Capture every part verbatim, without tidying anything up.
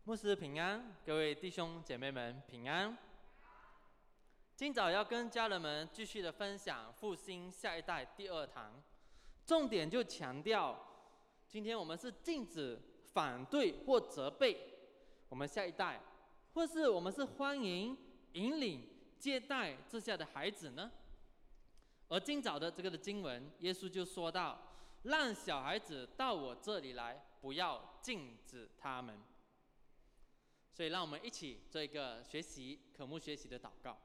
牧师平安，各位弟兄姐妹们平安。今早要跟家人们继续的分享复兴下一代第二堂，重点就强调，今天我们是禁止反对或责备我们下一代，或是我们是欢迎、引领、接待这下的孩子呢？而今早的这个的经文，耶稣就说到，让小孩子到我这里来，不要禁止他们。所以让我们一起做一个学习渴慕学习的祷告。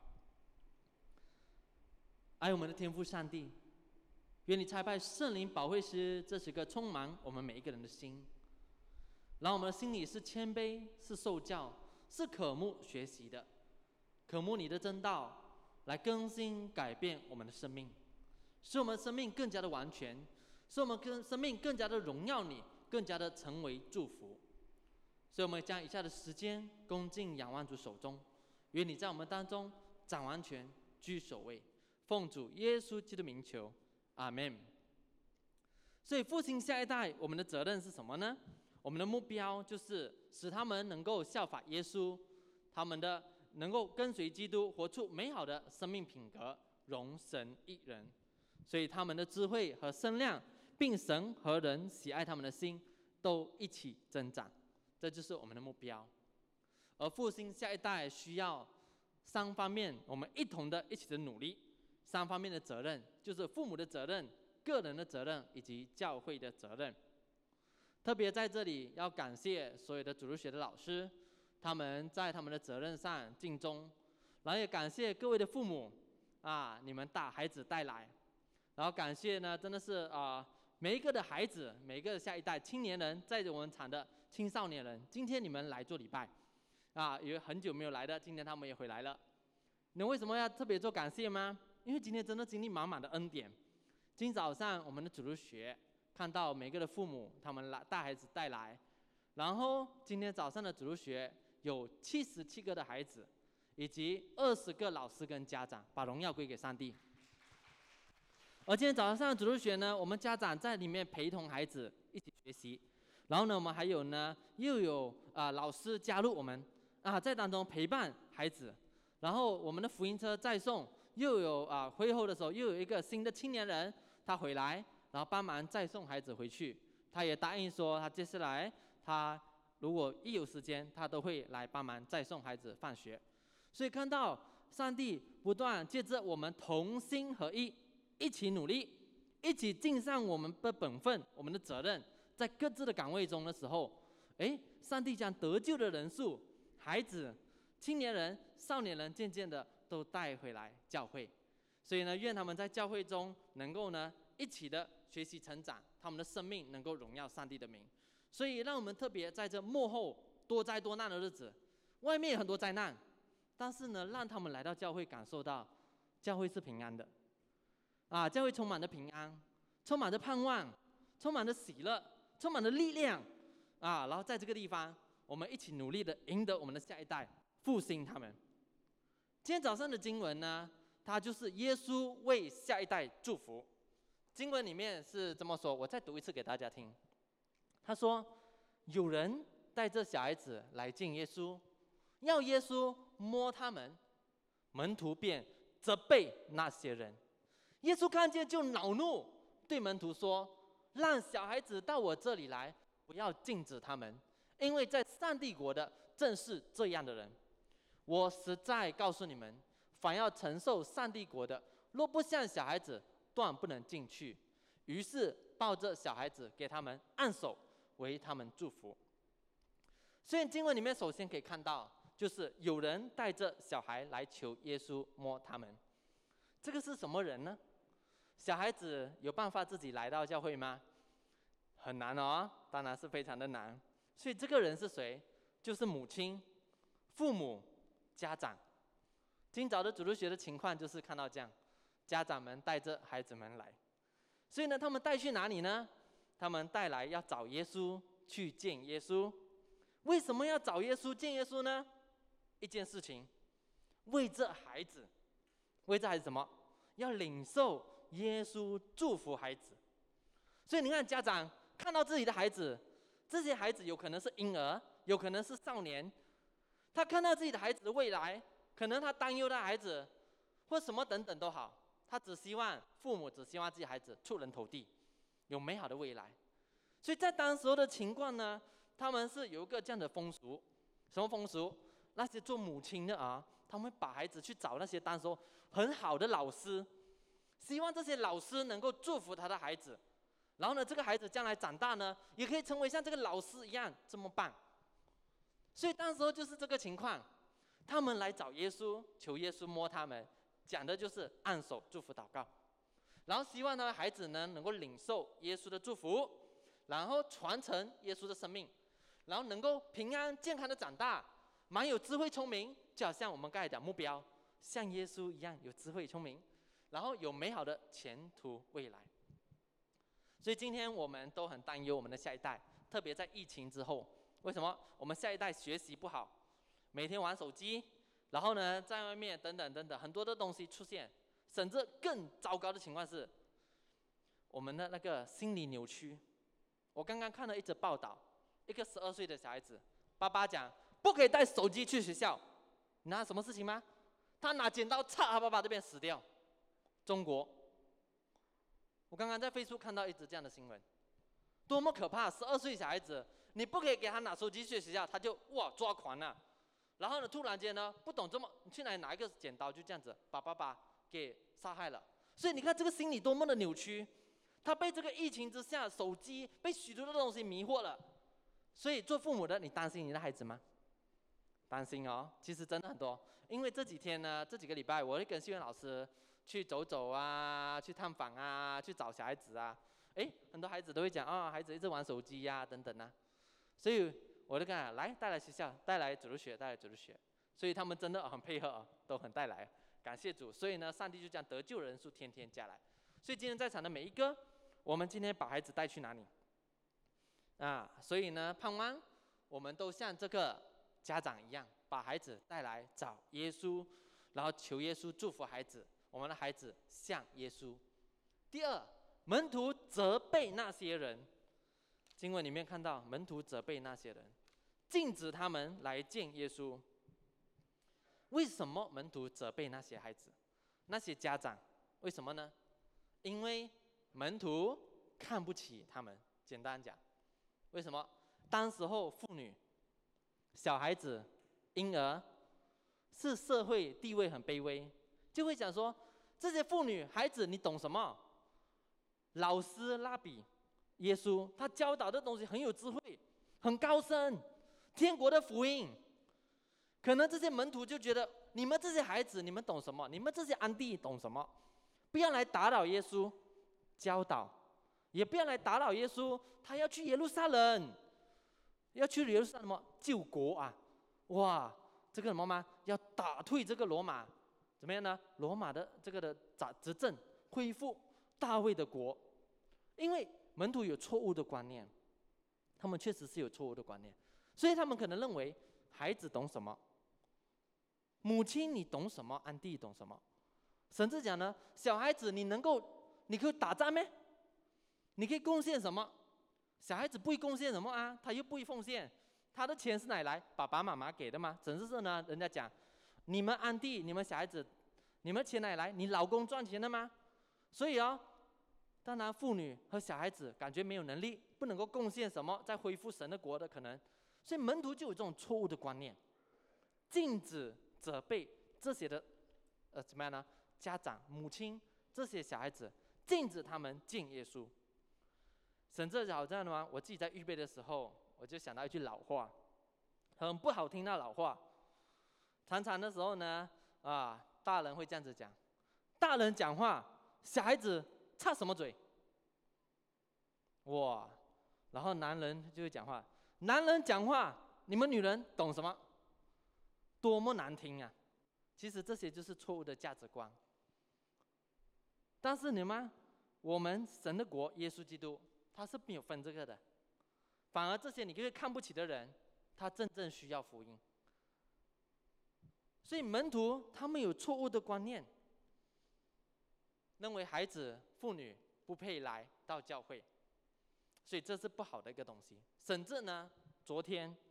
爱我们的天父上帝，愿你差派圣灵保惠师这时刻充满我们每一个人的心，让我们的心里是谦卑，是受教，是渴慕学习的，渴慕你的真道来更新改变我们的生命，使我们的生命更加的完全，使我们的生命更加的荣耀你，更加的成为祝福。所以我们将以下的时间恭敬仰望主手中，愿你在我们当中掌完全，居首位，奉主耶稣基督名求，阿们。所以复兴下一代，我们的责任是什么呢？我们的目标就是使他们能够效法耶稣，他们的能够跟随基督，活出美好的生命品格，荣神益人。所以他们的智慧和身量，并神和人喜爱他们的心，都一起增长。这就是我们的目标。而复兴下一代需要三方面，我们一同的一起的努力。三方面的责任，就是父母的责任、个人的责任以及教会的责任。特别在这里要感谢所有的主日学的老师，他们在他们的责任上尽忠，然后也感谢各位的父母啊，你们把孩子带来，然后感谢呢，真的是啊、呃、每一个的孩子，每一个的下一代青年人，在我们场的青少年人，今天你们来做礼拜啊，有很久没有来的，今天他们也回来了。你为什么要特别做感谢吗？因为今天真的经历满满的恩典。今早上我们的主日学看到每个的父母他们来带孩子带来，然后今天早上的主日学有七十七个的孩子，以及二十个老师跟家长，把荣耀归给上帝。而今天早上的主日学呢，我们家长在里面陪同孩子一起学习，然后呢，我们还有呢，又有啊、呃、老师加入我们啊，在当中陪伴孩子，然后我们的福音车载送，又有啊、呃、会后的时候又有一个新的青年人他回来，然后帮忙载送孩子回去，他也答应说他接下来他如果一有时间，他都会来帮忙载送孩子放学。所以看到上帝不断借着我们同心合意，一起努力，一起尽上我们的本分，我们的责任，在各自的岗位中的时候，哎，上帝将得救的人数、孩子、青年人、少年人，渐渐的都带回来教会。所以呢，愿他们在教会中能够呢一起的学习成长，他们的生命能够荣耀上帝的名。所以让我们特别在这末后多灾多难的日子，外面有很多灾难，但是呢，让他们来到教会，感受到教会是平安的啊，教会充满着平安，充满着盼望，充满着喜乐，充满着力量啊！然后在这个地方，我们一起努力的赢得我们的下一代，复兴他们。今天早上的经文呢，它就是耶稣为下一代祝福。经文里面是这么说，我再读一次给大家听。他说：“有人带着小孩子来见耶稣，要耶稣摸他们，门徒便责备那些人。耶稣看见就恼怒，对门徒说：让小孩子到我这里来，不要禁止他们，因为在上帝国的正是这样的人。我实在告诉你们，凡要承受上帝国的，若不像小孩子，断不能进去。于是抱着小孩子，给他们按手，为他们祝福。”所以经文里面首先可以看到，就是有人带着小孩来求耶稣摸他们。这个是什么人呢？小孩子有办法自己来到教会吗？很难哦，当然是非常的难。所以这个人是谁？就是母亲、父母、家长。今早的主日学的情况就是看到这样，家长们带着孩子们来。所以呢，他们带去哪里呢？他们带来要找耶稣，去见耶稣。为什么要找耶稣见耶稣呢？一件事情，为这孩子，为这孩子什么？要领受耶稣祝福孩子。所以你看，家长看到自己的孩子，这些孩子有可能是婴儿， 有可能是少年，他看到自己的孩子的未来，可能他担忧他孩子，或什么等等都好，他只希望父母只希望自己孩子出人头地，有美好的未来。所以在当时候的情况呢，他们是有一个这样的风俗，什么风俗？那些做母亲的啊，他们会把孩子去找那些当时候很好的老师，希望这些老师能够祝福他的孩子，然后呢，这个孩子将来长大呢，也可以成为像这个老师一样这么棒。所以当时候就是这个情况，他们来找耶稣，求耶稣摸他们，讲的就是按手祝福祷告，然后希望他的孩子呢能够领受耶稣的祝福，然后传承耶稣的生命，然后能够平安健康的长大，蛮有智慧聪明，就好像我们刚才讲目标，像耶稣一样有智慧聪明，然后有美好的前途未来。所以今天我们都很担忧我们的下一代，特别在疫情之后，为什么我们下一代学习不好，每天玩手机，然后呢在外面等等等等很多的东西出现，甚至更糟糕的情况是我们的那个心理扭曲。我刚刚看了一则报道，一个十二岁的小孩子，爸爸讲不可以带手机去学校，你知道什么事情吗？他拿剪刀插他爸爸这边死掉。中国，我刚刚在 Facebook 看到一则这样的新闻，多么可怕！十二岁小孩子，你不可以给他拿手机去学校，他就哇抓狂了。然后呢，突然间呢，不懂这么，你去哪里拿一个剪刀，就这样子把爸爸给杀害了。所以你看这个心理多么的扭曲，他被这个疫情之下，手机被许多的东西迷惑了。所以做父母的，你担心你的孩子吗？担心哦，其实真的很多。因为这几天呢，这几个礼拜，我会跟秀媛老师去走走啊，去探访啊，去找小孩子啊。哎，很多孩子都会讲啊、哦，孩子一直玩手机呀、啊，等等啊。所以我就跟他来带来学校，带来主日学，带来主日学。所以他们真的很配合、哦，都很带来，感谢主。所以呢，上帝就将得救人数天天加来。所以今天在场的每一个，我们今天把孩子带去哪里？啊，所以呢，盼望我们都像这个家长一样，把孩子带来找耶稣，然后求耶稣祝福孩子，我们的孩子像耶稣。第二，门徒责备那些人，经文里面看到门徒责备那些人，禁止他们来见耶稣。为什么门徒责备那些孩子、那些家长？为什么呢？因为门徒看不起他们。简单讲，为什么？当时候妇女、小孩子、婴儿是社会地位很卑微，就会讲说这些妇女、孩子，你懂什么？老师拉比耶稣，他教导的东西很有智慧，很高深，天国的福音。可能这些门徒就觉得，你们这些孩子，你们懂什么？你们这些安弟懂什么？不要来打扰耶稣教导，也不要来打扰耶稣，他要去耶路撒冷，要去耶路撒冷救国啊！哇，这个什么吗？要打退这个罗马，怎么样呢？罗马的这个的执政，恢复大卫的国。因为门徒有错误的观念，他们确实是有错误的观念，所以他们可能认为孩子懂什么，母亲你懂什么，安弟懂什么，甚至讲呢，小孩子你能够，你可以打仗咩？你可以贡献什么？小孩子不会贡献什么啊，他又不会奉献，他的钱是哪里来？爸爸妈妈给的吗？甚至是呢，人家讲，你们安弟，你们小孩子，你们钱哪里来？你老公赚钱的吗？所以哦，当然妇女和小孩子感觉没有能力，不能够贡献什么，在恢复神的国的可能，所以门徒就有这种错误的观念，禁止责备这些的，呃，怎么样呢？家长、母亲这些小孩子，禁止他们见耶稣。甚至好像呢，我自己在预备的时候，我就想到一句老话，很不好听的老话。常常的时候呢，啊，大人会这样子讲，大人讲话，小孩子插什么嘴？哇，然后男人就会讲话，男人讲话，你们女人懂什么？多么难听啊！其实这些就是错误的价值观。但是你们，我们神的国，耶稣基督，他是没有分这个的。反而这些你可以看不起的人，他真正需要福音。所以门徒他们有错误的观念，认为孩子、妇女不配来到教会，所以这是不好的一个东西。甚至呢，昨天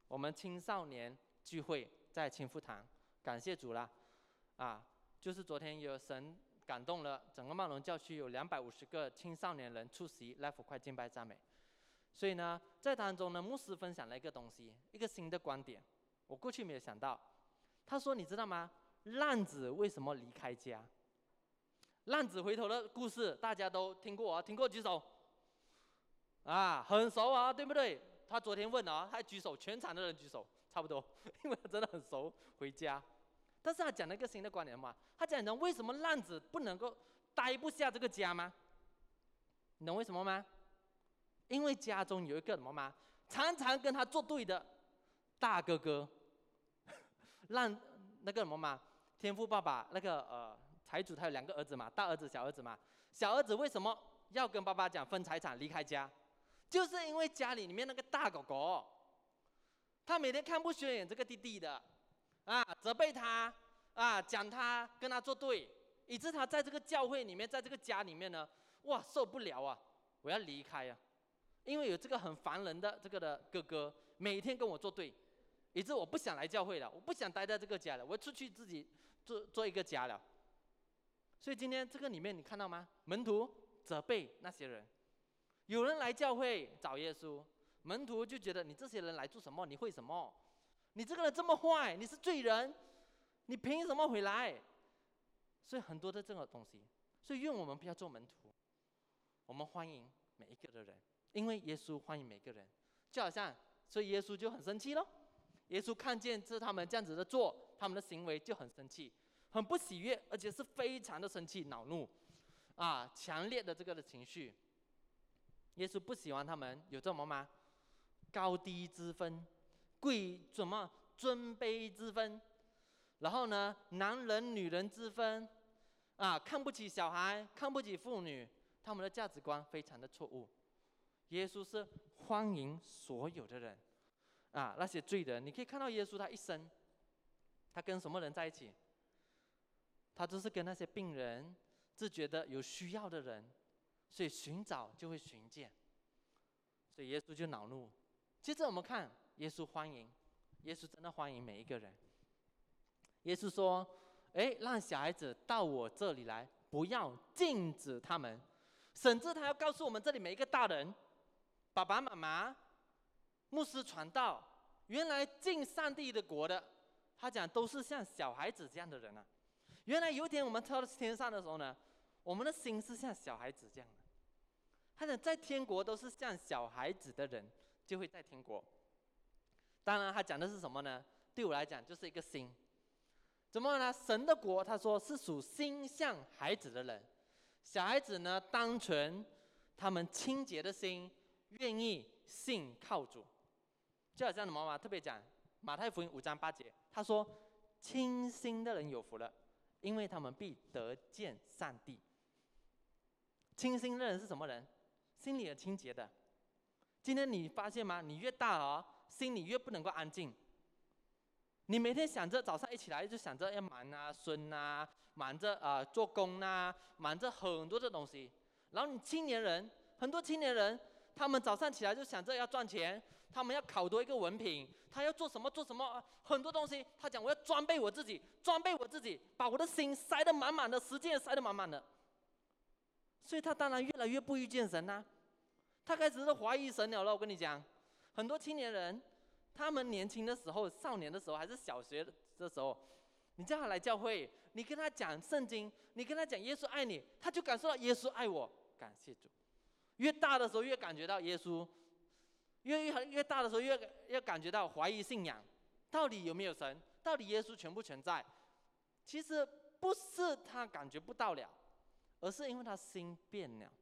我们青少年聚会在青福堂，感谢主啦！啊，就是昨天有神感动了整个茂龙教区有两百五十个青少年人出席 Life 快敬拜赞美。所以呢，在当中呢，牧师分享了一个东西，一个新的观点，我过去没有想到。他说：“你知道吗？浪子为什么离开家？浪子回头的故事大家都听过啊，听过举手。啊，很熟啊，对不对？他昨天问啊，他举手，全场的人举手，差不多，因为他真的很熟，回家。但是他讲了一个新的观点嘛，他讲的为什么浪子不能够待不下这个家吗？你懂为什么吗？因为家中有一个什么吗？常常跟他作对的大哥哥，让那个什么嘛，天父爸爸那个呃财主他有两个儿子嘛，大儿子小儿子嘛，小儿子为什么要跟爸爸讲分财产离开家？就是因为家里里面那个大狗狗，他每天看不顺眼这个弟弟的，啊，责备他，啊，讲他跟他作对，以致他在这个教会里面，在这个家里面呢，哇，受不了啊，我要离开啊，因为有这个很烦人的这个的哥哥，每天跟我作对，以致我不想来教会了，我不想待在这个家了，我出去自己做做一个家了。所以今天这个里面你看到吗？门徒责备那些人。有人来教会找耶稣，门徒就觉得你这些人来做什么？你会什么？你这个人这么坏，你是罪人，你凭什么回来？所以很多的这种东西，所以愿我们不要做门徒，我们欢迎每一个的人，因为耶稣欢迎每个人，就好像，所以耶稣就很生气咯。耶稣看见这他们这样子的做，他们的行为就很生气，很不喜悦，而且是非常的生气、恼怒，啊，强烈的这个的情绪。耶稣不喜欢他们有这么吗？高低之分，贵怎么尊卑之分，然后呢，男人女人之分，啊，看不起小孩，看不起妇女，他们的价值观非常的错误。耶稣是欢迎所有的人，啊，那些罪人，你可以看到耶稣他一生，他跟什么人在一起？他就是跟那些病人，自觉得有需要的人。所以寻找就会寻见，所以耶稣就恼怒。接着我们看耶稣欢迎，耶稣真的欢迎每一个人。耶稣说：“哎，让小孩子到我这里来，不要禁止他们。”甚至他要告诉我们这里每一个大人、爸爸妈妈、牧师传道，原来进上帝的国的，他讲都是像小孩子这样的人啊。原来有一天我们到了天上的时候呢，我们的心是像小孩子这样的。他讲在天国都是像小孩子的人就会在天国。当然他讲的是什么呢？对我来讲就是一个心。怎么呢？神的国他说是属心像孩子的人。小孩子呢单纯，他们清洁的心，愿意信靠主。就好像什么嘛，特别讲马太福音五章八节，他说清心的人有福了，因为他们必得见上帝。清心的人是什么人？心里很清洁的。今天你发现吗？你越大哦，心里越不能够安静。你每天想着早上一起来就想着要忙啊、孙啊，忙着啊、呃、做工啊，忙着很多的东西。然后你青年人，很多青年人，他们早上起来就想着要赚钱，他们要考多一个文凭，他要做什么做什么，很多东西。他讲我要装备我自己，装备我自己，把我的心塞得满满的，时间也塞得满满的。所以他当然越来越不遇见神啊，他开始是怀疑神了了。我跟你讲，很多青年人，他们年轻的时候、少年的时候，还是小学的时候，你叫他来教会，你跟他讲圣经，你跟他讲耶稣爱你，他就感受到耶稣爱我，感谢主。越大的时候越感觉到耶稣，越越越大的时候越越感觉到怀疑信仰，到底有没有神？到底耶稣存不存在？其实不是他感觉不到了，而是因为他心变了，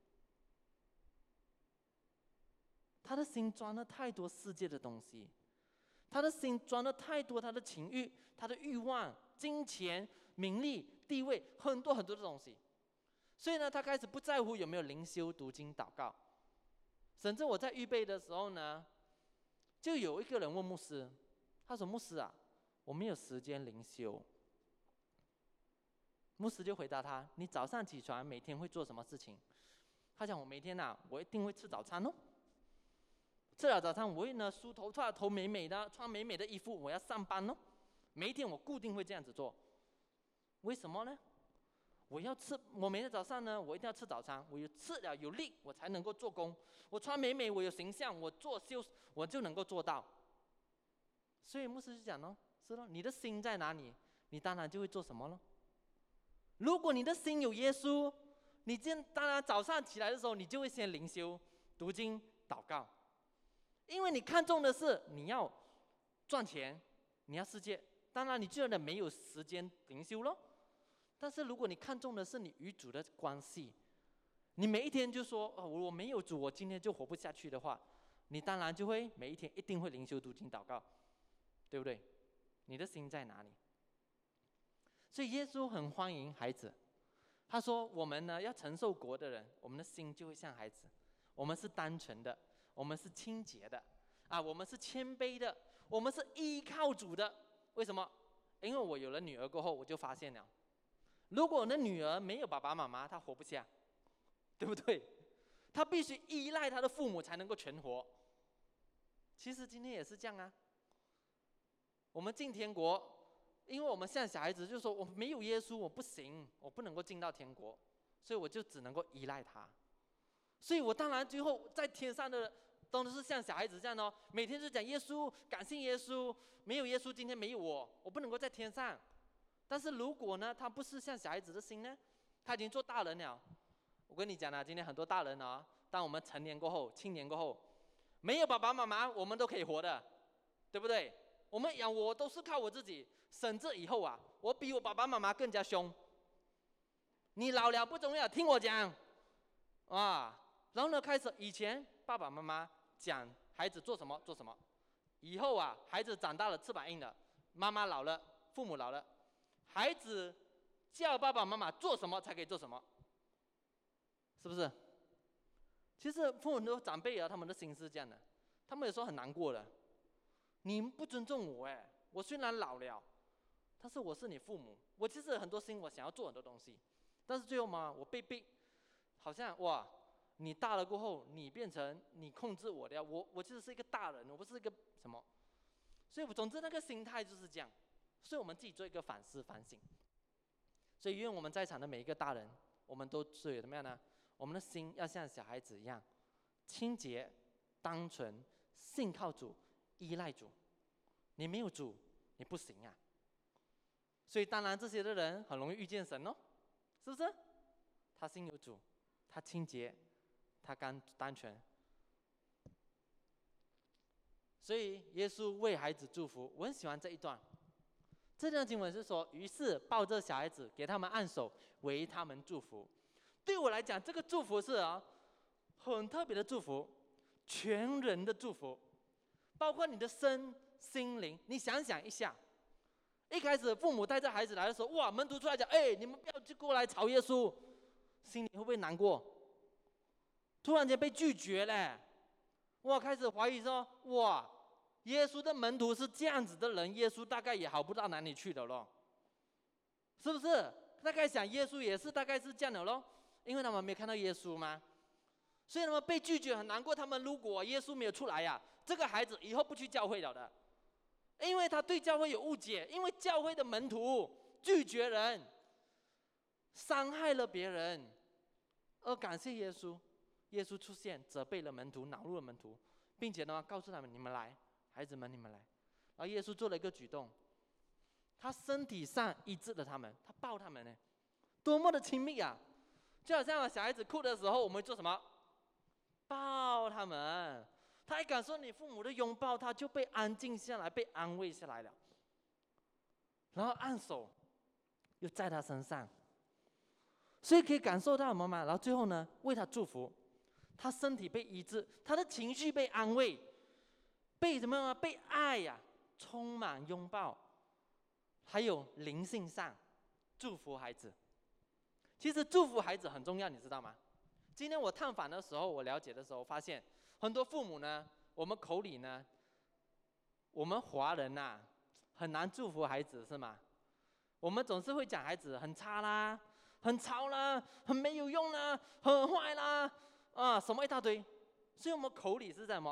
他的心装了太多世界的东西，他的心装了太多他的情欲、他的欲望、金钱、名利、地位，很多很多的东西。所以呢，他开始不在乎有没有灵修、读经、祷告。甚至我在预备的时候呢，就有一个人问牧师，他说：“牧师啊，我没有时间灵修。”牧师就回答他：“你早上起床每天会做什么事情？”他讲：“我每天啊，我一定会吃早餐哦。” 吃了早餐，我会呢梳头发，头美美的，穿美美的衣服，我要上班哦。每一天我固定会这样子做，为什么呢？我要吃，我每天早上呢，我一定要吃早餐，我有吃了有力，我才能够做工。我穿美美，我有形象，我做秀，我就能够做到。所以牧师就讲咯，是咯，你的心在哪里，你当然就会做什么咯。如果你的心有耶稣，你今当然早上起来的时候，你就会先灵修、读经、祷告，因为你看重的是你要赚钱，你要世界，当然你就有没有时间灵修咯。但是如果你看重的是你与主的关系，你每一天就说、哦、我没有主，我今天就活不下去的话，你当然就会每一天一定会灵修、读经、祷告，对不对？你的心在哪里？所以耶稣很欢迎孩子，他说我们呢要承受国的人，我们的心就会像孩子，我们是单纯的，我们是清洁的啊，我们是谦卑的，我们是依靠主的。为什么？因为我有了女儿过后，我就发现了，如果我的女儿没有爸爸妈妈，她活不下，对不对？她必须依赖她的父母才能够存活。其实今天也是这样啊。我们进天国，因为我们像小孩子就说我没有耶稣我不行，我不能够进到天国，所以我就只能够依赖他。所以我当然最后在天上的都是像小孩子这样哦，每天就讲耶稣，感谢耶稣，没有耶稣今天没有我，我不能够在天上。但是如果呢，他不是像小孩子的心呢，他已经做大人了。我跟你讲了，今天很多大人啊，当我们成年过后、青年过后，没有爸爸妈妈，我们都可以活的，对不对？我们养我都是靠我自己，甚至以后啊，我比我爸爸妈妈更加凶。你老了不重要，听我讲，啊，然后呢，开始以前爸爸妈妈讲孩子做什么做什么，以后啊，孩子长大了，翅膀硬了，妈妈老了，父母老了。孩子叫爸爸妈妈做什么才可以做什么，是不是？其实父母的长辈啊，他们的心是这样的，他们有时候很难过的。你不尊重我哎，我虽然老了，但是我是你父母，我其实很多心我想要做很多东西，但是最后嘛，我被逼，好像哇，你大了过后，你变成你控制我的，我我其实是一个大人，我不是一个什么，所以总之那个心态就是这样。所以我们自己做一个反思反省。所以愿我们在场的每一个大人，我们都是怎么样呢？我们的心要像小孩子一样，清洁、单纯、信靠主、依赖主。你没有主，你不行啊。所以当然这些的人很容易遇见神哦，是不是？他心有主，他清洁，他单单纯。所以耶稣为孩子祝福，我很喜欢这一段。这段经文是说，于是抱着小孩子，给他们按手，为他们祝福。对我来讲，这个祝福是啊，很特别的祝福，全人的祝福，包括你的身心灵。你想想一下，一开始父母带着孩子来的时候，哇，门徒出来讲，哎，你们不要就过来吵耶稣，心里会不会难过？突然间被拒绝了，哇，开始怀疑说，哇。耶稣的门徒是这样子的人，耶稣大概也好不到哪里去的咯，是不是？大概想耶稣也是大概是这样的咯，因为他们没看到耶稣嘛，所以他们被拒绝很难过。他们如果耶稣没有出来呀、啊，这个孩子以后不去教会了的，因为他对教会有误解，因为教会的门徒拒绝人，伤害了别人，而感谢耶稣，耶稣出现责备了门徒，恼怒了门徒，并且呢告诉他们，你们来。孩子们，你们来。然后耶稣做了一个举动，他身体上医治了他们，他抱他们呢，多么的亲密啊！就好像小孩子哭的时候，我们做什么？抱他们。他一感受你父母的拥抱，他就被安静下来，被安慰下来了。然后按手，又在他身上，所以可以感受到妈妈。然后最后呢，为他祝福，他身体被医治，他的情绪被安慰。被什么呢？被爱呀、啊，充满拥抱，还有灵性上祝福孩子。其实祝福孩子很重要，你知道吗？今天我探访的时候，我了解的时候，发现很多父母呢，我们口里呢，我们华人呐、啊，很难祝福孩子，是吗？我们总是会讲孩子很差啦，很吵啦，很没有用啦，很坏啦，啊，什么一大堆。所以我们口里是什么？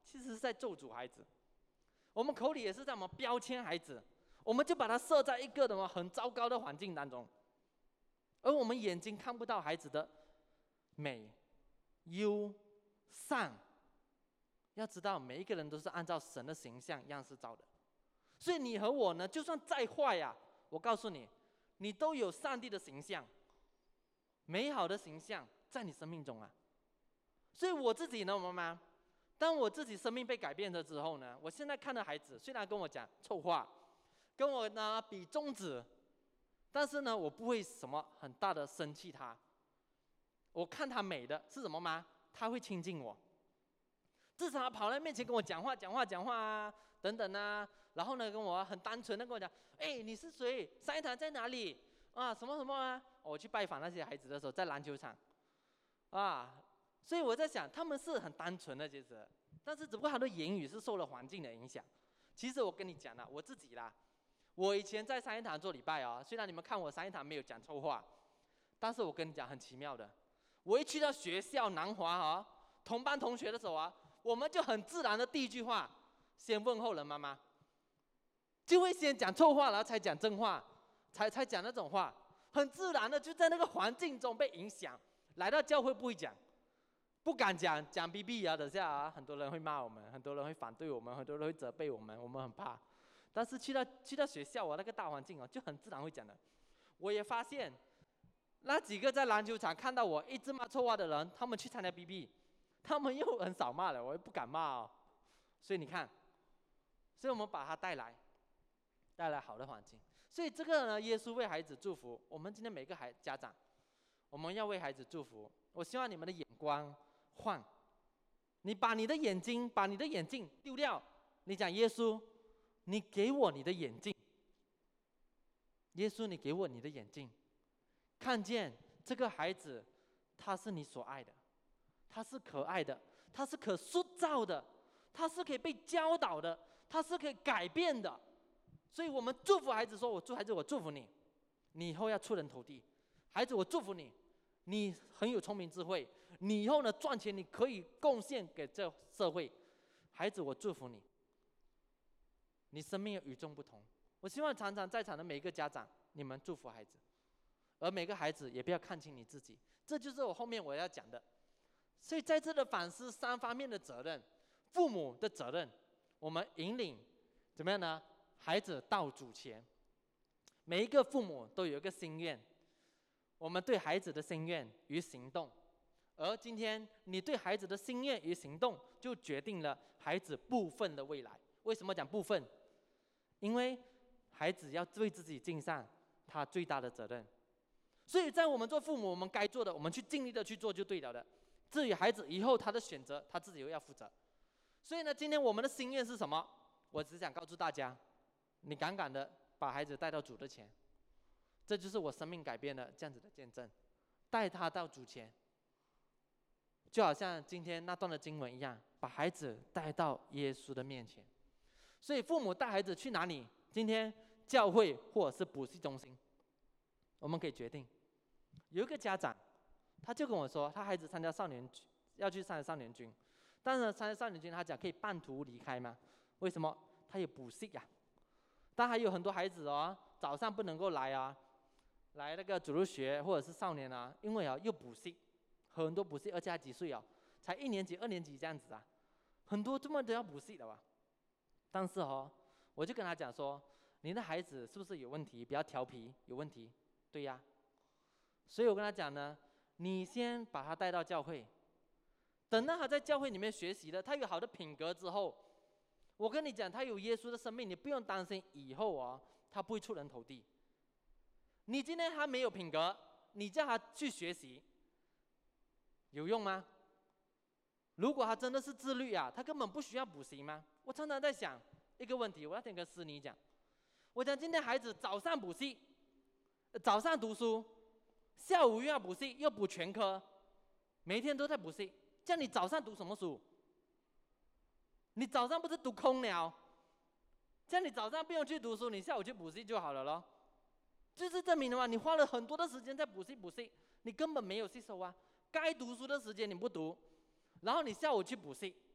其实是在咒诅孩子。我们口里也是在我们标签孩子，我们就把它设在一个什么很糟糕的环境当中，而我们眼睛看不到孩子的美、优、善。要知道，每一个人都是按照神的形象样式造的，所以你和我呢，就算再坏呀、啊，我告诉你，你都有上帝的形象，美好的形象在你生命中啊。所以我自己呢，妈妈，当我自己生命被改变了之后呢，我现在看到孩子，虽然跟我讲臭话，跟我呢比中指，但是呢，我不会什么很大的生气他。我看他美的是什么吗？他会亲近我，至少他跑来面前跟我讲话、讲话、讲话啊，等等啊。然后呢，跟我很单纯的跟我讲，哎，你是谁？三一堂在哪里？啊，什么什么啊？我去拜访那些孩子的时候，在篮球场，啊，所以我在想，他们是很单纯的，其实，但是只不过他的言语是受了环境的影响。其实我跟你讲了，我自己啦，我以前在三一堂做礼拜啊、哦，虽然你们看我三一堂没有讲臭话，但是我跟你讲很奇妙的，我一去到学校南华啊、哦，同班同学的时候啊，我们就很自然的第一句话，先问候人妈妈，就会先讲臭话，然后才讲真话，才才讲那种话，很自然的就在那个环境中被影响。来到教会不会讲，不敢讲，讲 B B 啊，等下啊，很多人会骂我们，很多人会反对我们，很多人会责备我们，我们很怕。但是去到去到学校啊，那个大环境啊，就很自然会讲的。我也发现，那几个在篮球场看到我一直骂臭话的人，他们去参加 B B， 他们又很少骂了，我也不敢骂哦。所以你看，所以我们把他带来，带来好的环境。所以这个呢，耶稣为孩子祝福。我们今天每个孩家长，我们要为孩子祝福。我希望你们的眼光换，你把你的眼睛，把你的眼镜丢掉。你讲耶稣，你给我你的眼镜。耶稣，你给我你的眼镜，看见这个孩子，他是你所爱的，他是可爱的，他是可塑造的，他是可以被教导的，他是可以改变的。所以我们祝福孩子说，我祝孩子，我祝福你，你以后要出人头地。孩子，我祝福你，你很有聪明智慧，你以后呢赚钱，你可以贡献给这社会。孩子，我祝福你，你生命与众不同。我希望常常在场的每一个家长，你们祝福孩子，而每个孩子也不要看轻你自己。这就是我后面我要讲的。所以在这的反思三方面的责任，父母的责任，我们引领怎么样呢？孩子到主前。每一个父母都有一个心愿，我们对孩子的心愿与行动，而今天你对孩子的心愿与行动，就决定了孩子部分的未来。为什么讲部分？因为孩子要为自己尽上他最大的责任。所以在我们做父母，我们该做的，我们去尽力的去做就对了的。至于孩子以后他的选择，他自己又要负责。所以呢，今天我们的心愿是什么？我只想告诉大家，你敢敢的把孩子带到主的前，这就是我生命改变的这样子的见证。带他到主前，就好像今天那段的经文一样，把孩子带到耶稣的面前。所以父母带孩子去哪里？今天教会或者是补习中心，我们可以决定。有一个家长，他就跟我说，他孩子参加少年要去参加少年军，但是参加少年军，他讲可以半途离开吗？为什么？他有补习呀、啊。但还有很多孩子哦，早上不能够来啊，来那个主日学或者是少年啊，因为啊又补习，很多补习，而且还几岁啊，才一年级、二年级这样子啊，很多这么都要补习的吧。但是哦，我就跟他讲说，你的孩子是不是有问题？比较调皮，有问题，对呀。所以我跟他讲呢，你先把他带到教会，等到他在教会里面学习了，他有好的品格之后，我跟你讲，他有耶稣的生命，你不用担心以后啊，他不会出人头地。你今天他没有品格，你叫他去学习，有用吗？如果他真的是自律啊，他根本不需要补习吗？我常常在想一个问题，我那天跟思妮讲，我讲今天孩子早上补习，早上读书，下午又要补习，又补全科，每天都在补习，这样你早上读什么书？你早上不是读空了？这样你早上不用去读书，你下午去补习就好了咯。就是证明了嘛，你花了很多的时间在补习补习，你根本没有吸收啊。该读书的时间你不读，然后你下午去补习，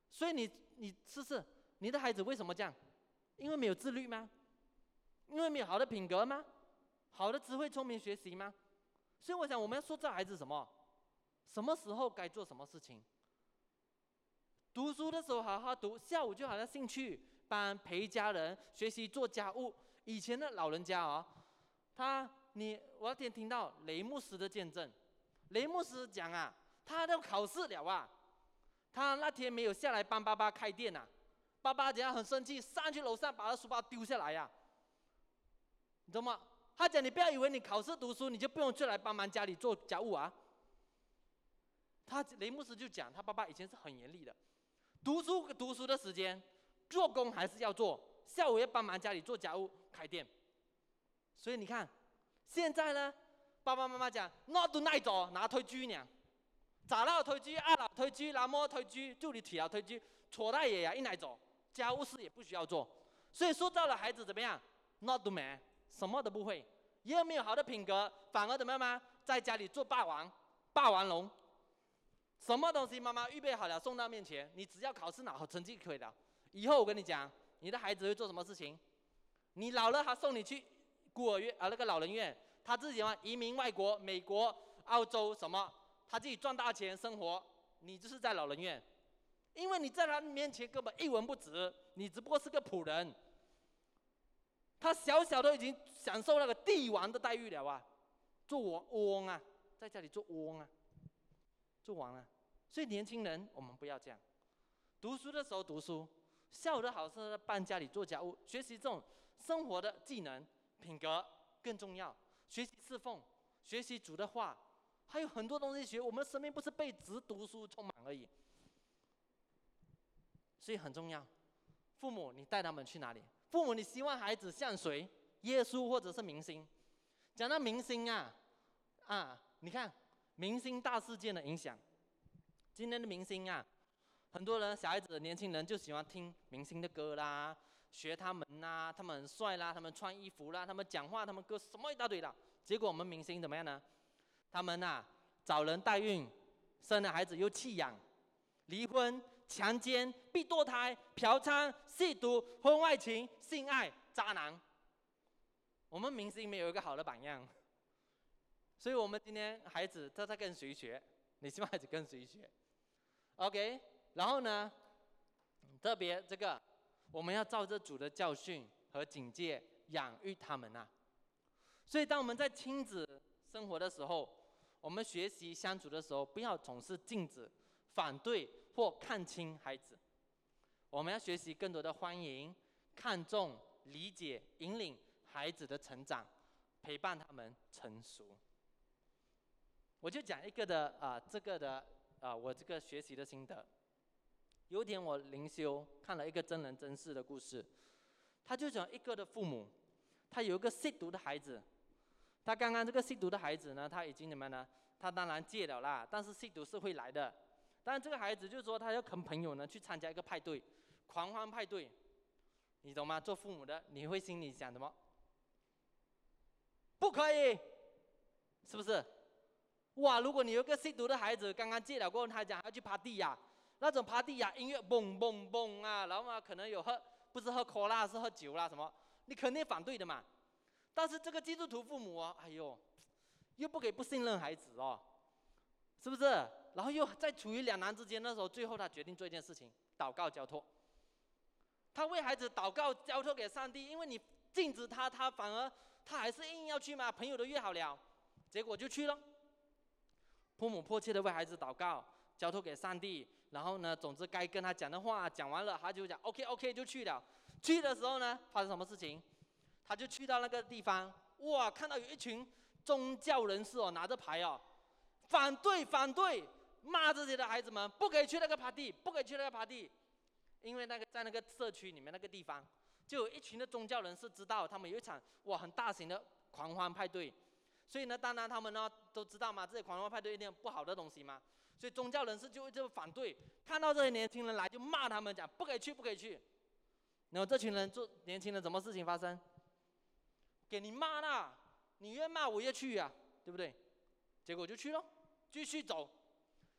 所以你你试试，你的孩子为什么这样？因为没有自律吗？因为没有好的品格吗？好的智慧聪明学习吗？所以我想我们要塑造孩子什么？什么时候该做什么事情？读书的时候好好读，下午就好像兴趣班陪家人学习做家务。以前的老人家哦，他你我那天听到雷牧师的见证，雷牧师讲啊，他都考试了啊，他那天没有下来帮爸爸开店啊，爸爸讲很生气，上去楼上把他书包丢下来呀、啊，你懂吗？他讲你不要以为你考试读书你就不用出来帮忙家里做家务啊。他雷牧师就讲，他爸爸以前是很严厉的，读书读书的时间，做工还是要做，下午要帮忙家里做家务开店。所以你看，现在呢，爸爸妈妈讲，我都耐做，拿推居呢，早老推居，二老推居，老莫推居，就你提老推居，错大爷呀一耐做，家务事也不需要做。所以塑造了孩子怎么样 ？not do man， 什么都不会，也没有好的品格，反而怎么样吗？在家里做霸王，霸王龙。什么东西妈妈预备好了送到面前，你只要考试拿好成绩可以了。以后我跟你讲，你的孩子会做什么事情？你老了，他送你去孤儿院啊，那个老人院，他自己嘛移民外国，美国、澳洲什么，他自己赚大钱生活，你就是在老人院，因为你在他面前根本一文不值，你只不过是个仆人。他小小都已经享受那个帝王的待遇了啊，做王翁啊，在家里做翁啊。做完了，所以年轻人，我们不要这样。读书的时候读书，下午的好事帮家里做家务，学习这种生活的技能、品格更重要。学习侍奉，学习主的话，还有很多东西学。我们生命不是被只读书充满而已，所以很重要。父母，你带他们去哪里？父母，你希望孩子像谁？耶稣或者是明星？讲到明星啊，啊，你看。明星大事件的影响，今天的明星啊，很多人小孩子、年轻人就喜欢听明星的歌啦，学他们啦，他们很帅啦，他们穿衣服啦，他们讲话，他们歌什么一大堆啦。结果我们明星怎么样呢？他们啊找人代孕，生了孩子又弃养，离婚、强奸、必堕胎、嫖娼、吸毒、婚外情、性爱、渣男。我们明星没有一个好的榜样。所以我们今天孩子他在跟谁学？你希望孩子跟谁学 ？OK， 然后呢，特别这个我们要照着主的教训和警戒养育他们啊。所以当我们在亲子生活的时候，我们学习相处的时候，不要总是禁止、反对或看轻孩子。我们要学习更多的欢迎、看重、理解、引领孩子的成长，陪伴他们成熟。我就讲一个的啊、呃，这个的啊、呃，我这个学习的心得。有一天我灵修看了一个真人真事的故事，他就讲一个的父母，他有一个吸毒的孩子，他刚刚这个吸毒的孩子呢，他已经怎么样呢？他当然戒了啦，但是吸毒是会来的。但是这个孩子就说他要跟朋友呢去参加一个派对，狂欢派对，你懂吗？做父母的你会心里想什么？不可以，是不是？哇！如果你有个吸毒的孩子，刚刚戒了过后，他讲要去party呀，那种party呀，音乐嘣嘣嘣啊，然后嘛可能有喝，不是喝可乐，是喝酒啦什么，你肯定反对的嘛。但是这个基督徒父母啊，哎呦，又不可以不信任孩子哦，是不是？然后又在处于两难之间，那时候最后他决定做一件事情，祷告交托。他为孩子祷告交托给上帝，因为你禁止他，他反而他还是硬要去嘛，朋友都约好了，结果就去了。父母迫切的为孩子祷告，交托给上帝，然后呢，总之该跟他讲的话讲完了，他就讲 OK OK 就去了。去的时候呢，发生什么事情？他就去到那个地方，哇，看到有一群宗教人士哦，拿着牌哦，反对反对，骂这些的孩子们不可以去那个 party， 不可以去那个 party， 因为那个在那个社区里面那个地方，就有一群的宗教人士知道他们有一场哇很大型的狂欢派对。所以呢，当然他们呢都知道嘛，这些狂欢派对一定不好的东西嘛，所以宗教人士就就反对，看到这些年轻人来就骂他们，讲不可以去，不可以去。然后这群人做年轻人什么事情发生？给你骂啦，你越骂我越去啊，对不对？结果就去咯，继续走，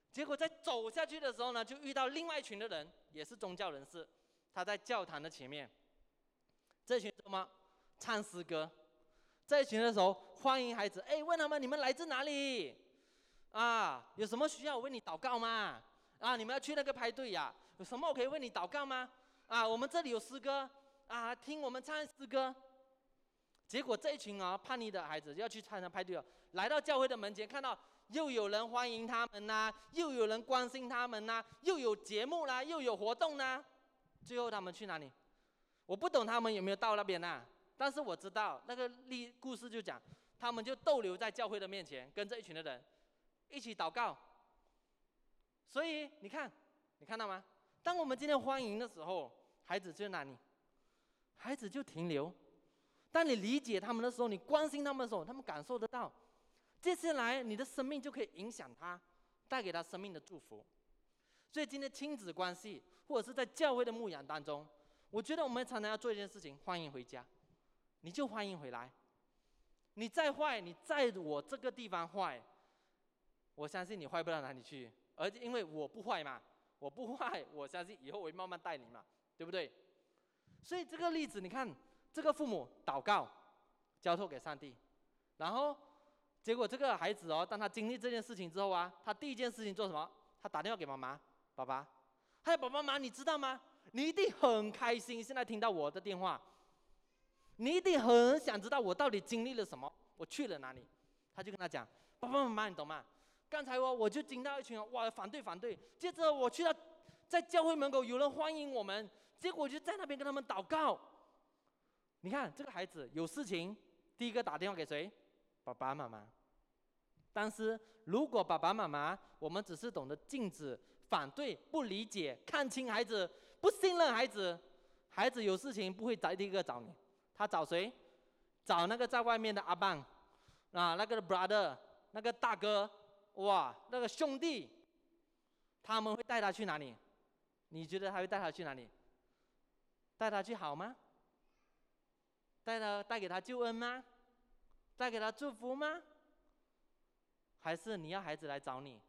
结果在走下去的时候呢，就遇到另外一群的人，也是宗教人士，他在教堂的前面。这群什么唱诗歌，这一群的时候欢迎孩子，哎，问他们你们来自哪里？啊，有什么需要我为你祷告吗？啊，你们要去那个排队呀、啊？有什么我可以为你祷告吗？啊，我们这里有诗歌啊，听我们唱诗歌。结果这一群啊叛逆的孩子要去参加派对了，来到教会的门前，看到又有人欢迎他们呐、啊，又有人关心他们呐、啊，又有节目啦，又有活动啦。最后他们去哪里？我不懂他们有没有到那边啊，但是我知道那个历故事就讲，他们就逗留在教会的面前，跟这一群的人一起祷告。所以你看，你看到吗？当我们今天欢迎的时候，孩子就在哪里？孩子就停留。当你理解他们的时候，你关心他们的时候，他们感受得到。接下来你的生命就可以影响他，带给他生命的祝福。所以今天亲子关系，或者是在教会的牧养当中，我觉得我们常常要做一件事情：欢迎回家，你就欢迎回来。你再坏，你在我这个地方坏，我相信你坏不到哪里去。而因为我不坏嘛，我不坏，我相信以后我会慢慢带你嘛，对不对？所以这个例子，你看这个父母祷告，交托给上帝，然后结果这个孩子哦，当他经历这件事情之后啊，他第一件事情做什么？他打电话给妈妈、爸爸，嗨，爸爸妈妈，你知道吗？你一定很开心，现在听到我的电话，你一定很想知道我到底经历了什么，我去了哪里。他就跟他讲，爸爸妈妈，你懂吗？刚才我我就听到一群人哇反对反对，接着我去到在教会门口有人欢迎我们，结果我就在那边跟他们祷告。你看这个孩子有事情，第一个打电话给谁？爸爸妈妈。但是如果爸爸妈妈我们只是懂得禁止、反对、不理解、看轻孩子、不信任孩子，孩子有事情不会找第一个找你，他找谁？找那个在外面的阿棒啊，那个 brother， 那个大哥，哇，那个兄弟，他们会带他去哪里？你觉得他会带他去哪里？带他去好吗？带他带给他救恩吗？带给他祝福吗？还是你要孩子来找你？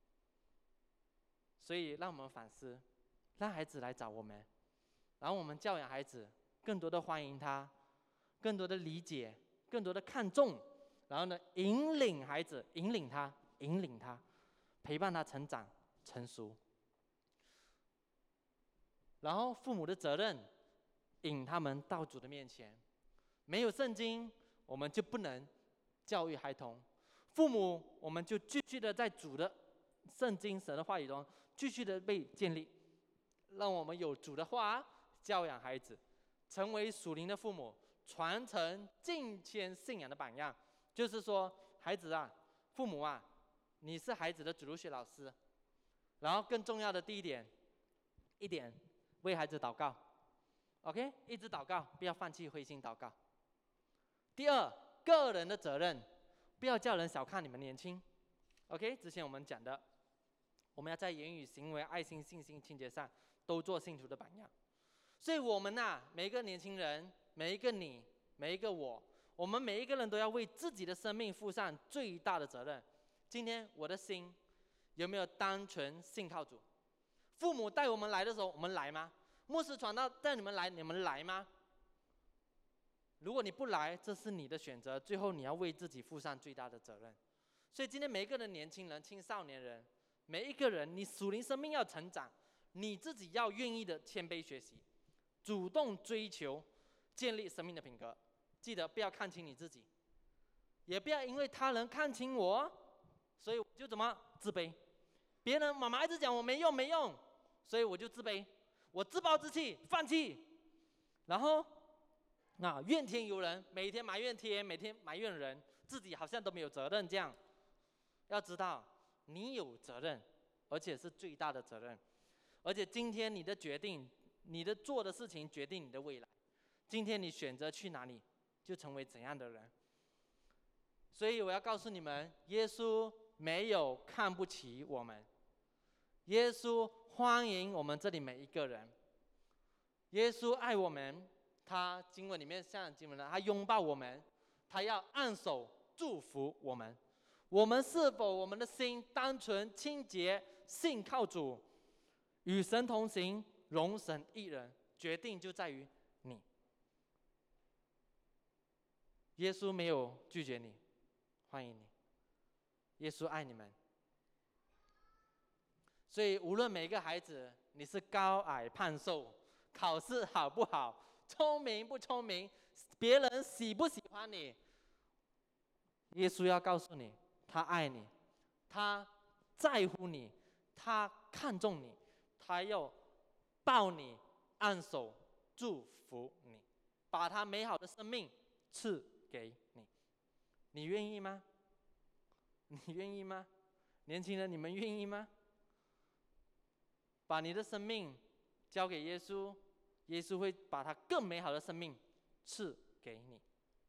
所以让我们反思，让孩子来找我们，然后我们教养孩子，更多的欢迎他，更多的理解，更多的看重，然后呢，引领孩子，引领他，引领他，陪伴他成长成熟。然后父母的责任，引他们到主的面前。没有圣经，我们就不能教育孩童。父母，我们就继续的在主的圣经神的话语中，继续的被建立，让我们有主的话教养孩子，成为属灵的父母，传承敬虔信仰的榜样。就是说，孩子啊，父母啊，你是孩子的主日学老师。然后更重要的第一点，一点为孩子祷告 ，OK， 一直祷告，不要放弃灰心祷告。第二，个人的责任。不要叫人小看你们年轻 ，OK？ 之前我们讲的，我们要在言语、行为、爱心、信心、清洁上都做信徒的榜样。所以我们呐、啊，每一个年轻人，每一个你，每一个我，我们每一个人都要为自己的生命负上最大的责任。今天我的心有没有单纯信靠主？父母带我们来的时候，我们来吗？牧师传道带你们来，你们来吗？如果你不来，这是你的选择，最后你要为自己负上最大的责任。所以今天每一个人，年轻人、青少年人，每一个人，你属灵生命要成长，你自己要愿意的谦卑学习，主动追求，建立生命的品格。记得不要看轻你自己，也不要因为他人看轻我，所以我就怎么自卑。别人妈妈一直讲我没用没用，所以我就自卑，我自暴自弃，放弃，然后。那怨天尤人，每天埋怨天，每天埋怨人，自己好像都没有责任这样。要知道，你有责任，而且是最大的责任。而且今天你的决定，你的做的事情决定你的未来。今天你选择去哪里，就成为怎样的人。所以我要告诉你们，耶稣没有看不起我们，耶稣欢迎我们这里每一个人，耶稣爱我们。他经文里面像经文的，他拥抱我们，他要按手祝福我们。 我们是否我们的心单纯清洁，信靠主，与神同行，容神一人，决定就在于你。耶稣没有拒绝你，欢迎你。耶稣爱你们。所以无论每一个孩子，你是高矮胖瘦，考试好不好，聪明不聪明，别人喜不喜欢你，耶稣要告诉你，他爱你，他在乎你，他看重你，他要抱你，按手祝福你，把他美好的生命赐给你。你愿意吗？你愿意吗？年轻人，你们愿意吗？把你的生命交给耶稣，耶稣会把他更美好的生命赐给你。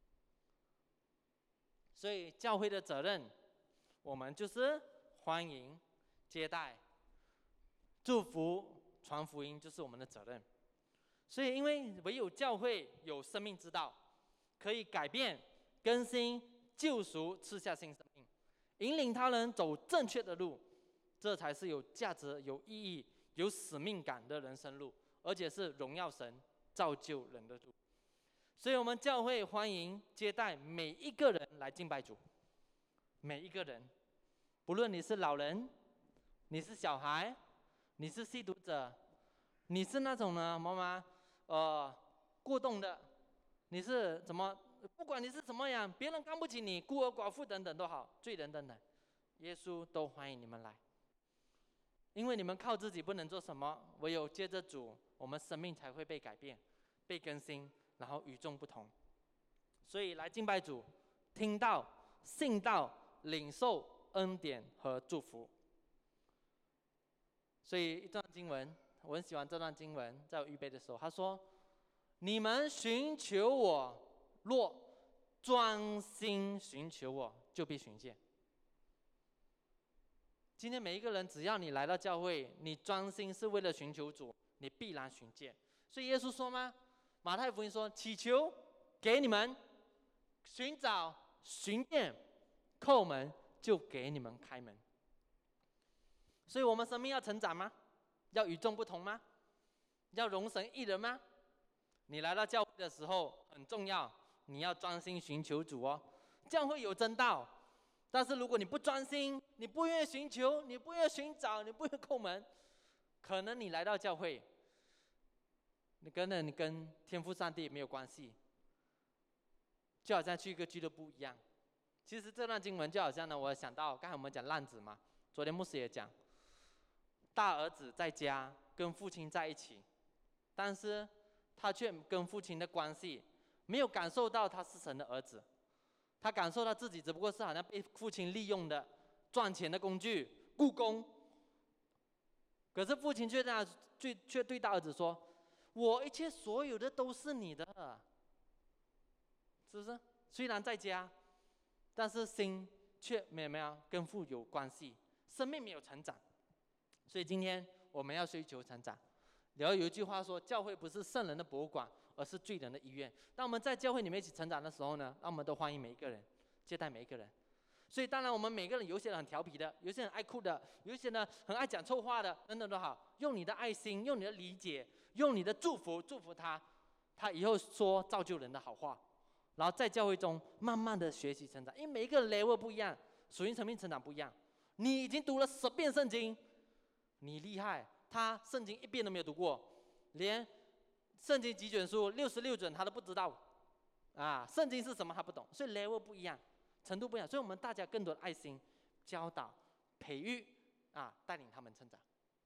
所以教会的责任，我们就是欢迎、接待、祝福、传福音，就是我们的责任。所以因为唯有教会有生命之道，可以改变、更新、救赎，赐下新生命，引领他人走正确的路，这才是有价值、有意义、有使命感的人生路，而且是荣耀神、造就人的路。所以我们教会欢迎接待每一个人来敬拜主，每一个人，不论你是老人，你是小孩，你是吸毒者，你是那种呢妈妈呃过动的，你是怎么，不管你是什么样，别人看不起你，孤儿寡妇等等都好，罪人等等，耶稣都欢迎你们来。因为你们靠自己不能做什么，唯有借着主，我们生命才会被改变、被更新，然后与众不同。所以来敬拜主，听到、信道、领受恩典和祝福。所以一段经文，我很喜欢这段经文，在我预备的时候，他说：“你们寻求我，若专心寻求我，就必寻见。”今天每一个人，只要你来到教会，你专心是为了寻求主，你必然寻见。所以耶稣说吗？马太福音说：“祈求，给你们；寻找，寻见；叩门，就给你们开门。”所以我们生命要成长吗？要与众不同吗？要容神一人吗？你来到教会的时候很重要，你要专心寻求主哦。教会有真道，但是如果你不专心，你不愿意寻求，你不愿意寻找，你不愿意叩门，可能你来到教会，你跟你跟天父上帝没有关系，就好像去一个俱乐部一样。其实这段经文就好像呢，我想到刚才我们讲浪子嘛，昨天牧师也讲，大儿子在家跟父亲在一起，但是他却跟父亲的关系没有感受到他是神的儿子，他感受到自己只不过是好像被父亲利用的赚钱的工具、雇工。可是父亲却对却却对大儿子说：“我一切所有的都是你的。”是不是？虽然在家，但是心却没有没有跟父有关系，生命没有成长。所以今天我们要追求成长。然后有一句话说，教会不是圣人的博物馆，而是罪人的医院。当我们在教会里面一起成长的时候呢，让我们都欢迎每一个人，接待每一个人。所以当然我们每个人，有些人很调皮的，有些人爱哭的，有些人很爱讲臭话的，等等都好，用你的爱心，用你的理解，用你的祝福祝福他，他以后说造就人的好话，然后在教会中慢慢的学习成长。因为每一个 level 不一样，属灵生命成长不一样。你已经读了十遍圣经，你厉害，他圣经一遍都没有读过，连圣经几卷书六十六卷他都不知道啊，圣经是什么他不懂，所以 level 不一样，程度不一样。所以我们大家更多的爱心教导培育啊，带领他们成长。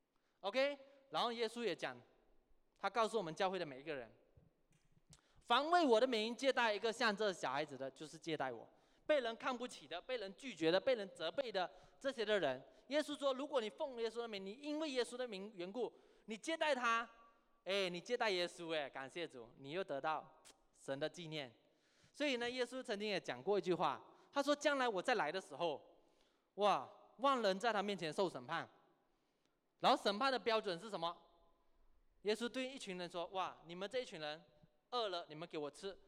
OK， 然后耶稣也讲，他告诉我们教会的每一个人，凡为我的名接待一个像这小孩子的，就是接待我。被人看不起的，被人拒绝的，被人责备的，这些的人，耶稣说，如果你奉耶稣的名，你因为耶稣的名缘故，你接待他，哎，你接待耶稣，哎，感谢主，你又得到神的纪念。所以呢，耶稣曾经也讲过一句话，他说，将来我再来的时候，哇，万人在他面前受审判，然后审判的标准是什么？耶稣对一群人说，哇，你们这一群人饿了，你们给我吃；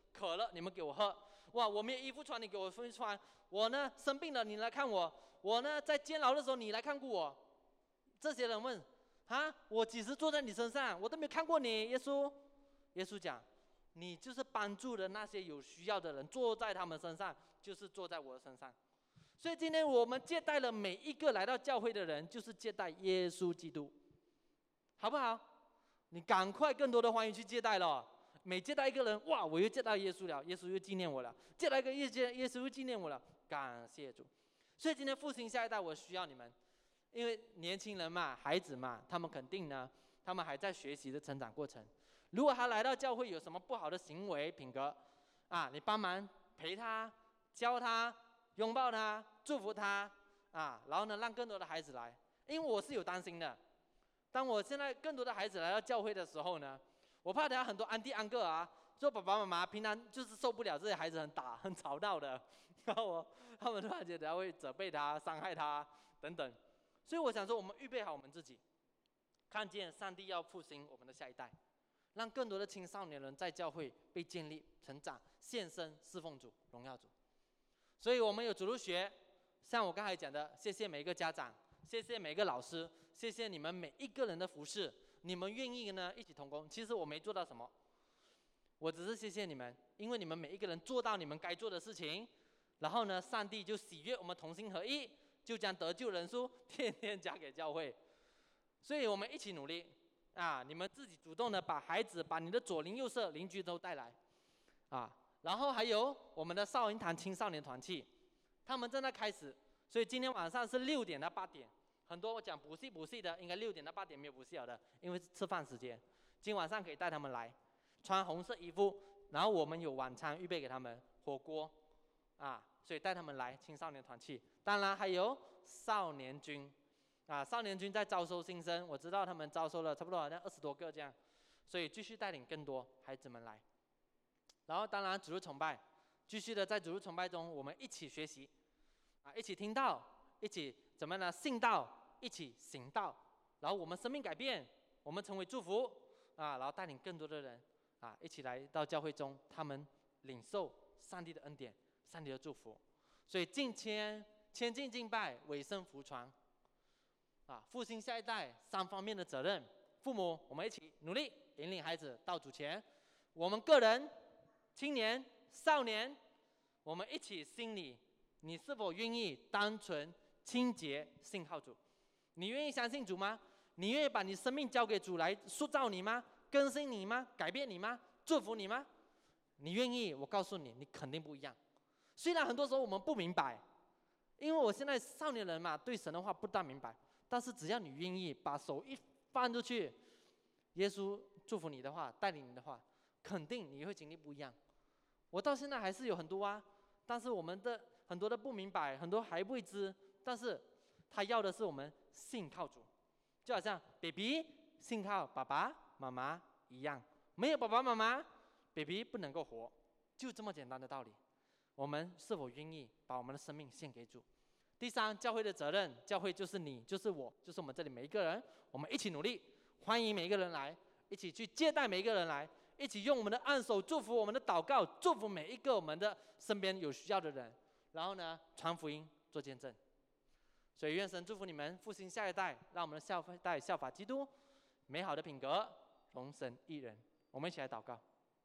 渴了你们给我喝，哇，我没有衣服穿你给我衣服穿，我呢生病了你来看我，我呢在监牢的时候你来看顾我。这些人问啊，我几时坐在你身上，我都没有看过你。耶稣耶稣讲，你就是帮助的那些有需要的人，坐在他们身上就是坐在我的身上。所以今天我们接待了每一个来到教会的人，就是接待耶稣基督，好不好？你赶快更多的欢迎去接待了。每接待一个人，哇，我又接待耶稣了，耶稣又纪念我了，接待一个耶耶稣又纪念我了，感谢主。所以今天复兴下一代，我需要你们，因为年轻人嘛，孩子嘛，他们肯定呢，他们还在学习的成长过程。如果他来到教会有什么不好的行为品格啊，你帮忙陪他，教他，拥抱他，祝福他啊，然后呢，让更多的孩子来。因为我是有担心的，当我现在更多的孩子来到教会的时候呢，我怕等下很多安弟安哥啊，做爸爸妈妈平常就是受不了这些孩子很打很吵闹的，然后我他们突然间等下会责备他、伤害他等等。所以我想说，我们预备好我们自己，看见上帝要复兴我们的下一代，让更多的青少年人在教会被建立、成长、献身、侍奉主、荣耀主。所以我们有主日学，像我刚才讲的，谢谢每一个家长，谢谢每一个老师，谢谢你们每一个人的服侍，你们愿意呢一起同工。其实我没做到什么，我只是谢谢你们，因为你们每一个人做到你们该做的事情，然后呢，上帝就喜悦我们同心合一，就将得救人数天天加给教会。所以我们一起努力啊！你们自己主动的把孩子、把你的左邻右舍、邻居都带来啊！然后还有我们的少年堂青少年团契，他们正在开始，所以今天晚上是六点到八点。很多我讲补习补习的，应该六点到八点没有补习了的，因为是吃饭时间。今晚上可以带他们来，穿红色衣服，然后我们有晚餐预备给他们，火锅啊，所以带他们来青少年团契。当然还有少年军啊，少年军在招收新生，我知道他们招收了差不多好像二十多个这样，所以继续带领更多孩子们来。然后当然主日崇拜，继续的在主日崇拜中，我们一起学习啊，一起听道，一起怎么呢信道，一起行道，然后我们生命改变，我们成为祝福啊，然后带领更多的人啊一起来到教会中，他们领受上帝的恩典、上帝的祝福。所以敬谦、谦敬敬拜、委身服传啊，复兴下一代三方面的责任。父母，我们一起努力引领孩子到主前；我们个人、青年、少年，我们一起心里，你是否愿意单纯、清洁、信靠主？你愿意相信主吗？你愿意把你生命交给主来塑造你吗？更新你吗？改变你吗？祝福你吗？你愿意？我告诉你，你肯定不一样。虽然很多时候我们不明白，因为我现在少年人嘛，对神的话不大明白，但是只要你愿意把手一放出去，耶稣祝福你的话，带领你的话，肯定你会经历不一样。我到现在还是有很多啊，但是我们的很多的不明白，很多还未知，但是他要的是我们信靠主，就好像 baby 信靠爸爸妈妈一样，没有爸爸妈妈 baby 不能够活，就这么简单的道理。我们是否愿意把我们的生命献给主？第三，教会的责任，教会就是你，就是我，就是我们这里每一个人，我们一起努力，欢迎每一个人来，一起去接待每一个人来，一起用我们的按手祝福，我们的祷告祝福每一个我们的身边有需要的人，然后呢，传福音做见证。所以愿神祝福你们，复兴下一代，让我们的下一代效法基督，美好的品格，荣神益人。我们一起来祷告。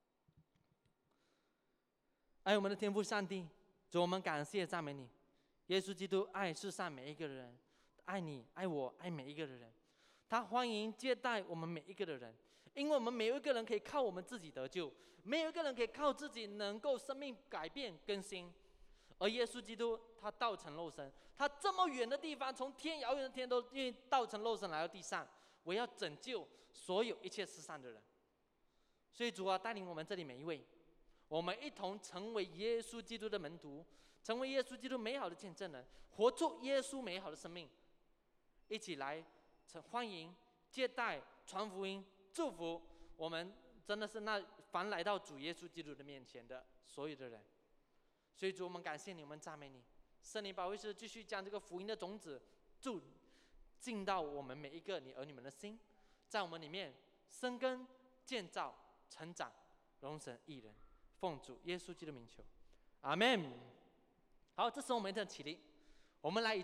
爱我们的天父上帝，主，我们感谢赞美你。耶稣基督爱世上每一个人，爱你，爱我，爱每一个人。他欢迎接待我们每一个的人，因为我们每一个人可以靠我们自己得救，没有一个人可以靠自己能够生命改变更新。而耶稣基督他道成肉身，他这么远的地方，从天遥远的天都愿意道成肉身来到地上，我要拯救所有一切世上的人。所以主啊，带领我们这里每一位，我们一同成为耶稣基督的门徒，成为耶稣基督美好的见证人，活出耶稣美好的生命，一起来欢迎、接待、传福音、祝福我们，真的是那凡来到主耶稣基督的面前的所有的人。所以主，我们感谢你，我们赞美你，圣灵保惠师继续将这个福音的种子注进到我们每一个你儿女们的心，在我们里面生根、建造、成长，荣神益人。 奉主耶稣基督名求，阿门。好，这时候我们一起起立，我们来以